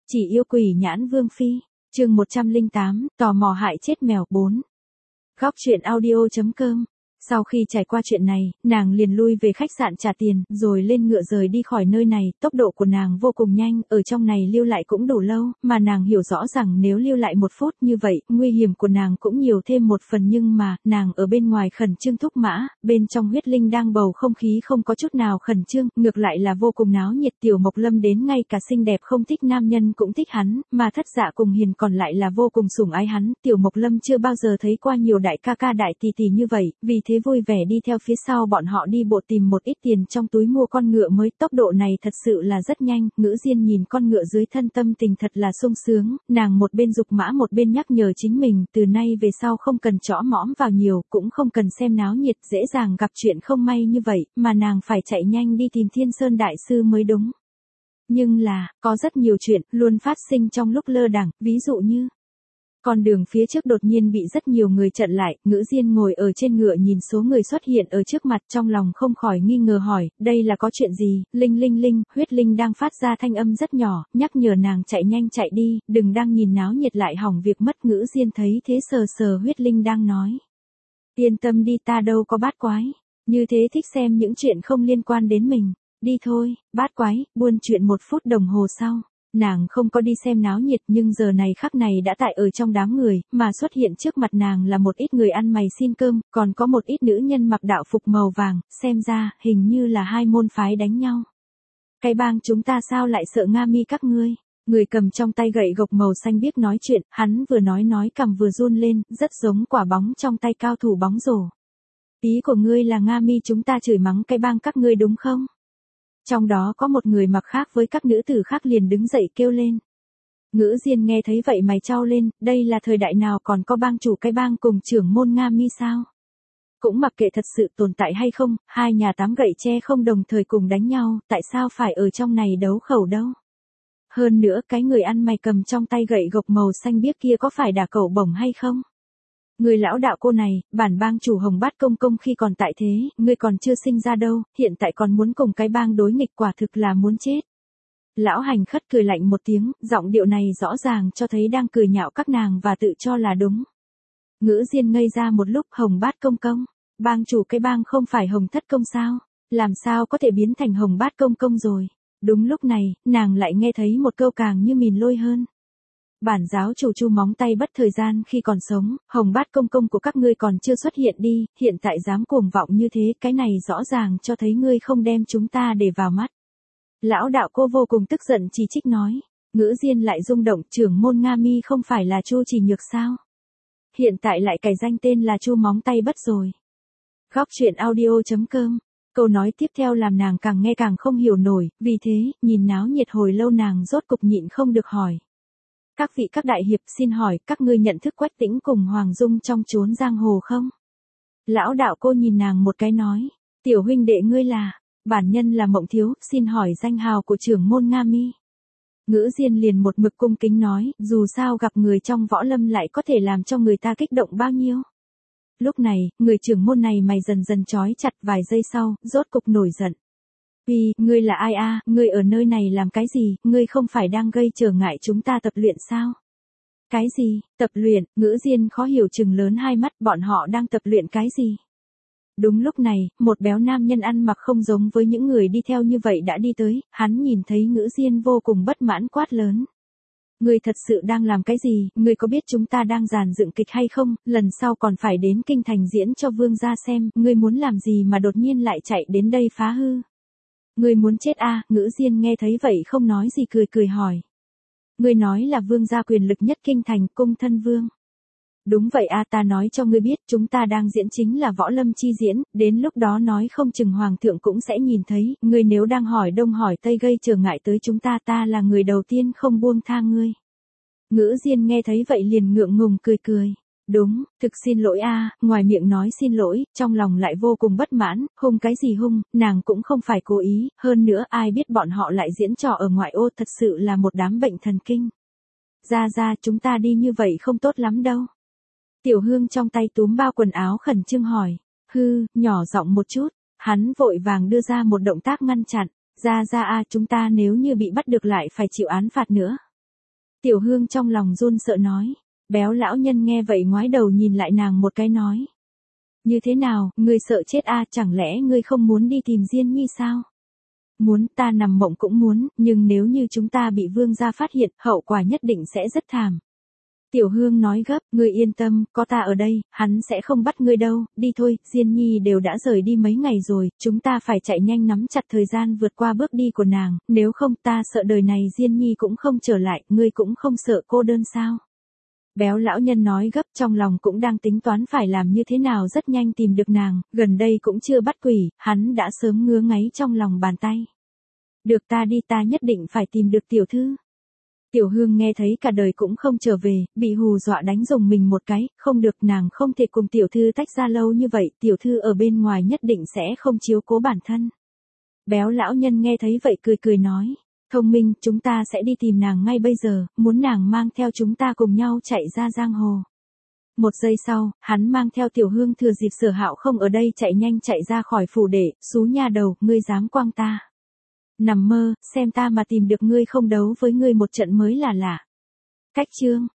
Chỉ yêu quỷ nhãn vương phi, chương 108, tò mò hại chết mèo 4. Góc truyện audio.com. Sau khi trải qua chuyện này, nàng liền lui về khách sạn trả tiền, rồi lên ngựa rời đi khỏi nơi này. Tốc độ của nàng vô cùng nhanh, ở trong này lưu lại cũng đủ lâu, mà nàng hiểu rõ rằng nếu lưu lại 1 phút như vậy, nguy hiểm của nàng cũng nhiều thêm 1 phần. Nhưng mà, nàng ở bên ngoài khẩn trương thúc mã, bên trong huyết linh đang bầu không khí không có chút nào khẩn trương, ngược lại là vô cùng náo nhiệt. Tiểu Mộc Lâm đến ngay cả xinh đẹp không thích nam nhân cũng thích hắn, mà Thất Dạ cùng Hiền còn lại là vô cùng sủng ái hắn. Tiểu Mộc Lâm chưa bao giờ thấy qua nhiều đại ca ca đại tỷ tỷ như vậy, vì thế vui vẻ đi theo phía sau bọn họ đi bộ tìm một ít tiền trong túi mua con ngựa mới. Tốc độ này thật sự là rất nhanh. Ngữ Diên nhìn con ngựa dưới thân tâm tình thật là sung sướng, nàng một bên dục mã một bên nhắc nhở chính mình, từ nay về sau không cần chõ mõm vào nhiều, cũng không cần xem náo nhiệt, dễ dàng gặp chuyện không may như vậy, mà nàng phải chạy nhanh đi tìm Thiên Sơn đại sư mới đúng. Nhưng là, có rất nhiều chuyện luôn phát sinh trong lúc lơ đãng, ví dụ như con đường phía trước đột nhiên bị rất nhiều người chặn lại. Ngữ Diên ngồi ở trên ngựa nhìn số người xuất hiện ở trước mặt, trong lòng không khỏi nghi ngờ hỏi, đây là có chuyện gì? Linh linh linh, huyết linh đang phát ra thanh âm rất nhỏ, nhắc nhở nàng chạy nhanh chạy đi, đừng đang nhìn náo nhiệt lại hỏng việc mất. Ngữ Diên thấy thế sờ sờ huyết linh đang nói, yên tâm đi, ta đâu có bát quái, như thế thích xem những chuyện không liên quan đến mình, đi thôi. Bát quái, buôn chuyện 1 phút đồng hồ sau. Nàng không có đi xem náo nhiệt, nhưng giờ này khắc này đã tại ở trong đám người, mà xuất hiện trước mặt nàng là một ít người ăn mày xin cơm, còn có một ít nữ nhân mặc đạo phục màu vàng, xem ra, hình như là 2 môn phái đánh nhau. Cái bang chúng ta sao lại sợ Nga Mi các ngươi? Người cầm trong tay gậy gộc màu xanh biếc nói chuyện, hắn vừa nói cằm vừa run lên, rất giống quả bóng trong tay cao thủ bóng rổ. Ý của ngươi là Nga Mi chúng ta chửi mắng cái bang các ngươi đúng không? Trong đó có một người mặc khác với các nữ tử khác liền đứng dậy kêu lên. Ngữ Diên nghe thấy vậy mày chau lên, đây là thời đại nào còn có bang chủ cái bang cùng trưởng môn Nga Mi sao? Cũng mặc kệ thật sự tồn tại hay không, 2 nhà 8 gậy tre không đồng thời cùng đánh nhau, tại sao phải ở trong này đấu khẩu đâu? Hơn nữa cái người ăn mày cầm trong tay gậy gộc màu xanh biếc kia có phải đả cẩu bổng hay không? Người lão đạo cô này, bản bang chủ Hồng Bát Công Công khi còn tại thế, ngươi còn chưa sinh ra đâu, hiện tại còn muốn cùng cái bang đối nghịch, quả thực là muốn chết. Lão Hành Khất cười lạnh một tiếng, giọng điệu này rõ ràng cho thấy đang cười nhạo các nàng và tự cho là đúng. Ngữ Diên ngây ra một lúc, Hồng Bát Công Công, bang chủ cái bang không phải Hồng Thất Công sao, làm sao có thể biến thành Hồng Bát Công Công rồi. Đúng lúc này, nàng lại nghe thấy một câu càng như mìn lôi hơn. Bản giáo chủ Chu móng tay bất thời gian khi còn sống, Hồng Bát Công Công của các ngươi còn chưa xuất hiện đi, hiện tại dám cuồng vọng như thế, cái này rõ ràng cho thấy ngươi không đem chúng ta để vào mắt. Lão đạo cô vô cùng tức giận chỉ trích nói. Ngữ Diên lại rung động, trưởng môn Nga Mi không phải là Chu Chỉ Nhược sao? Hiện tại lại cải danh tên là Chu móng tay bất rồi. Góc truyện audio.com. Câu nói tiếp theo làm nàng càng nghe càng không hiểu nổi, vì thế, nhìn náo nhiệt hồi lâu nàng rốt cục nhịn không được hỏi. Các vị các đại hiệp, xin hỏi, các ngươi nhận thức Quách Tĩnh cùng Hoàng Dung trong chốn giang hồ không? Lão đạo cô nhìn nàng một cái nói, tiểu huynh đệ ngươi là, bản nhân là Mộng Thiếu, xin hỏi danh hào của trưởng môn Nga Mi. Ngữ Diên liền một mực cung kính nói, dù sao gặp người trong võ lâm lại có thể làm cho người ta kích động bao nhiêu. Lúc này, người trưởng môn này mày dần dần trói chặt, vài giây sau, rốt cục nổi giận. Vì, ngươi là ai a? Ngươi ở nơi này làm cái gì, ngươi không phải đang gây trở ngại chúng ta tập luyện sao? Cái gì, tập luyện? Ngữ Diên khó hiểu trừng lớn hai mắt, bọn họ đang tập luyện cái gì? Đúng lúc này, một béo nam nhân ăn mặc không giống với những người đi theo như vậy đã đi tới, hắn nhìn thấy Ngữ Diên vô cùng bất mãn quát lớn. Ngươi thật sự đang làm cái gì, ngươi có biết chúng ta đang dàn dựng kịch hay không, lần sau còn phải đến kinh thành diễn cho vương gia xem, ngươi muốn làm gì mà đột nhiên lại chạy đến đây phá hư. Ngươi muốn chết à? Ngữ Diên nghe thấy vậy không nói gì, cười hỏi. Ngươi nói là vương gia quyền lực nhất kinh thành, cung thân vương. Đúng vậy à, ta nói cho ngươi biết, chúng ta đang diễn chính là võ lâm chi diễn, đến lúc đó nói không chừng hoàng thượng cũng sẽ nhìn thấy, ngươi nếu đang hỏi đông hỏi tây gây trở ngại tới chúng ta, ta là người đầu tiên không buông tha ngươi. Ngữ Diên nghe thấy vậy liền ngượng ngùng cười. Đúng, thực xin lỗi a, ngoài miệng nói xin lỗi, trong lòng lại vô cùng bất mãn, hung cái gì hung, nàng cũng không phải cố ý, hơn nữa ai biết bọn họ lại diễn trò ở ngoại ô, thật sự là một đám bệnh thần kinh. Ra, chúng ta đi như vậy không tốt lắm đâu. Tiểu Hương trong tay túm bao quần áo khẩn trương hỏi, nhỏ giọng một chút, hắn vội vàng đưa ra một động tác ngăn chặn, ra a, chúng ta nếu như bị bắt được lại phải chịu án phạt nữa. Tiểu Hương trong lòng run sợ nói. Béo lão nhân nghe vậy ngoái đầu nhìn lại nàng một cái nói. Như thế nào, ngươi sợ chết à, chẳng lẽ ngươi không muốn đi tìm Diên Nhi sao? Muốn, ta nằm mộng cũng muốn, nhưng nếu như chúng ta bị vương gia phát hiện, hậu quả nhất định sẽ rất thảm. Tiểu Hương nói gấp, ngươi yên tâm, có ta ở đây, hắn sẽ không bắt ngươi đâu, đi thôi, Diên Nhi đều đã rời đi mấy ngày rồi, chúng ta phải chạy nhanh nắm chặt thời gian vượt qua bước đi của nàng, nếu không ta sợ đời này Diên Nhi cũng không trở lại, ngươi cũng không sợ cô đơn sao? Béo lão nhân nói gấp, trong lòng cũng đang tính toán phải làm như thế nào rất nhanh tìm được nàng, gần đây cũng chưa bắt quỷ, hắn đã sớm ngứa ngáy trong lòng bàn tay. Được, ta đi, ta nhất định phải tìm được tiểu thư. Tiểu Hương nghe thấy cả đời cũng không trở về, bị hù dọa đánh rùng mình một cái, không được, nàng không thể cùng tiểu thư tách ra lâu như vậy, tiểu thư ở bên ngoài nhất định sẽ không chiếu cố bản thân. Béo lão nhân nghe thấy vậy cười cười nói, thông minh, chúng ta sẽ đi tìm nàng ngay bây giờ, muốn nàng mang theo chúng ta cùng nhau chạy ra giang hồ. Một giây sau, hắn mang theo Tiểu Hương thừa dịp Sở Hạo không ở đây chạy nhanh chạy ra khỏi phủ đệ, xú nha đầu, ngươi dám quăng ta. Nằm mơ, xem ta mà tìm được ngươi không đấu với ngươi một trận mới là lạ. Cách chương